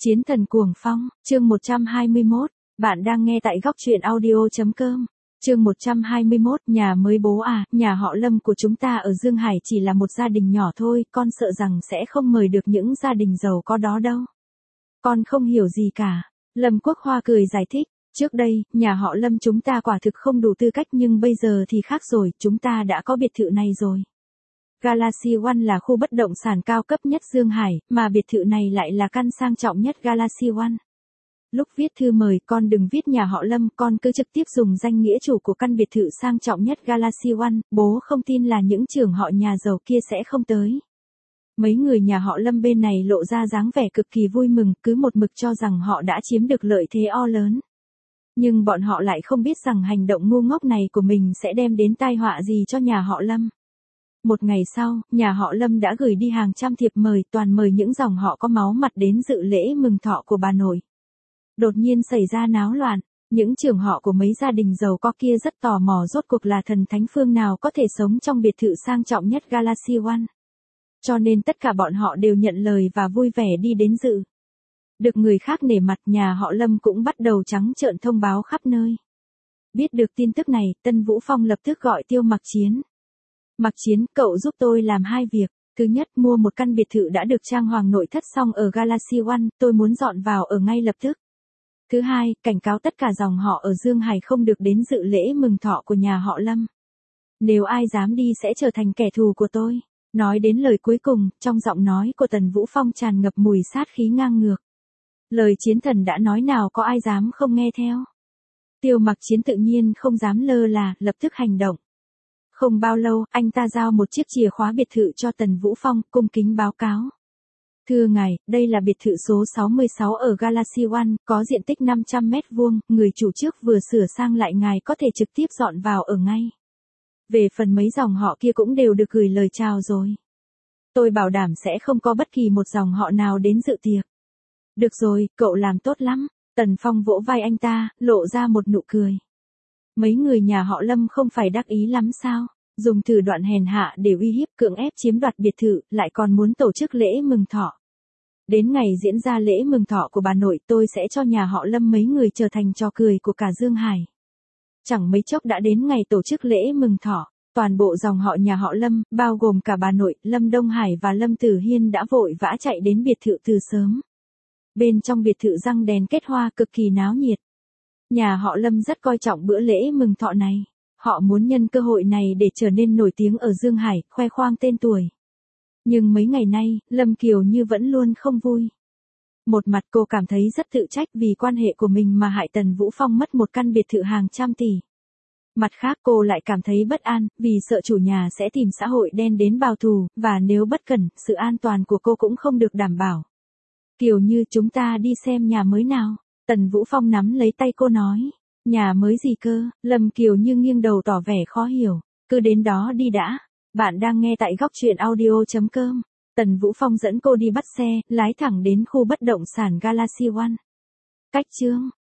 Chiến thần cuồng phong, chương 121, bạn đang nghe tại góc truyện audio.com. Chương 121, nhà mới bố à, nhà họ Lâm của chúng ta ở Dương Hải chỉ là một gia đình nhỏ thôi, con sợ rằng sẽ không mời được những gia đình giàu có đó đâu. Con không hiểu gì cả. Lâm Quốc Hoa cười giải thích, trước đây, nhà họ Lâm chúng ta quả thực không đủ tư cách nhưng bây giờ thì khác rồi, chúng ta đã có biệt thự này rồi. Galaxy One là khu bất động sản cao cấp nhất Dương Hải, mà biệt thự này lại là căn sang trọng nhất Galaxy One. Lúc viết thư mời con đừng viết nhà họ Lâm, con cứ trực tiếp dùng danh nghĩa chủ của căn biệt thự sang trọng nhất Galaxy One, bố không tin là những trưởng họ nhà giàu kia sẽ không tới. Mấy người nhà họ Lâm bên này lộ ra dáng vẻ cực kỳ vui mừng, cứ một mực cho rằng họ đã chiếm được lợi thế o lớn. Nhưng bọn họ lại không biết rằng hành động ngu ngốc này của mình sẽ đem đến tai họa gì cho nhà họ Lâm. Một ngày sau, nhà họ Lâm đã gửi đi hàng trăm thiệp mời, toàn mời những dòng họ có máu mặt đến dự lễ mừng thọ của bà nội. Đột nhiên xảy ra náo loạn, những trưởng họ của mấy gia đình giàu có kia rất tò mò rốt cuộc là thần thánh phương nào có thể sống trong biệt thự sang trọng nhất Galaxy One. Cho nên tất cả bọn họ đều nhận lời và vui vẻ đi đến dự. Được người khác nể mặt, nhà họ Lâm cũng bắt đầu trắng trợn thông báo khắp nơi. Biết được tin tức này, Tân Vũ Phong lập tức gọi Tiêu Mặc Chiến. Mặc Chiến, cậu giúp tôi làm hai việc. Thứ nhất, mua một căn biệt thự đã được trang hoàng nội thất xong ở Galaxy One, tôi muốn dọn vào ở ngay lập tức. Thứ hai, cảnh cáo tất cả dòng họ ở Dương Hải không được đến dự lễ mừng thọ của nhà họ Lâm. Nếu ai dám đi sẽ trở thành kẻ thù của tôi. Nói đến lời cuối cùng, trong giọng nói của Tần Vũ Phong tràn ngập mùi sát khí ngang ngược. Lời chiến thần đã nói nào có ai dám không nghe theo. Tiêu Mặc Chiến tự nhiên không dám lơ là, lập tức hành động. Không bao lâu, anh ta giao một chiếc chìa khóa biệt thự cho Tần Vũ Phong, cung kính báo cáo. Thưa ngài, đây là biệt thự số 66 ở Galaxy One, có diện tích 500 mét vuông, người chủ trước vừa sửa sang lại, ngài có thể trực tiếp dọn vào ở ngay. Về phần mấy dòng họ kia cũng đều được gửi lời chào rồi. Tôi bảo đảm sẽ không có bất kỳ một dòng họ nào đến dự tiệc. Được rồi, cậu làm tốt lắm. Tần Phong vỗ vai anh ta, lộ ra một nụ cười. Mấy người nhà họ Lâm không phải đắc ý lắm sao? Dùng thủ đoạn hèn hạ để uy hiếp cưỡng ép chiếm đoạt biệt thự, lại còn muốn tổ chức lễ mừng thọ. Đến ngày diễn ra lễ mừng thọ của bà nội, tôi sẽ cho nhà họ Lâm mấy người trở thành trò cười của cả Dương Hải. Chẳng mấy chốc đã đến ngày tổ chức lễ mừng thọ, toàn bộ dòng họ nhà họ Lâm, bao gồm cả bà nội, Lâm Đông Hải và Lâm Tử Hiên đã vội vã chạy đến biệt thự từ sớm. Bên trong biệt thự răng đèn kết hoa cực kỳ náo nhiệt. Nhà họ Lâm rất coi trọng bữa lễ mừng thọ này. Họ muốn nhân cơ hội này để trở nên nổi tiếng ở Dương Hải, khoe khoang tên tuổi. Nhưng mấy ngày nay, Lâm Kiều Như vẫn luôn không vui. Một mặt cô cảm thấy rất tự trách vì quan hệ của mình mà hại Tần Vũ Phong mất một căn biệt thự hàng trăm tỷ. Mặt khác cô lại cảm thấy bất an, vì sợ chủ nhà sẽ tìm xã hội đen đến báo thù, và nếu bất cẩn, sự an toàn của cô cũng không được đảm bảo. Kiều Như, chúng ta đi xem nhà mới nào. Tần Vũ Phong nắm lấy tay cô nói. Nhà mới gì cơ? Lâm Kiều Như nghiêng đầu tỏ vẻ khó hiểu. Cứ đến đó đi đã. Bạn đang nghe tại góc truyện audio.com. Tần Vũ Phong dẫn cô đi bắt xe, lái thẳng đến khu bất động sản Galaxy One. Cách chương.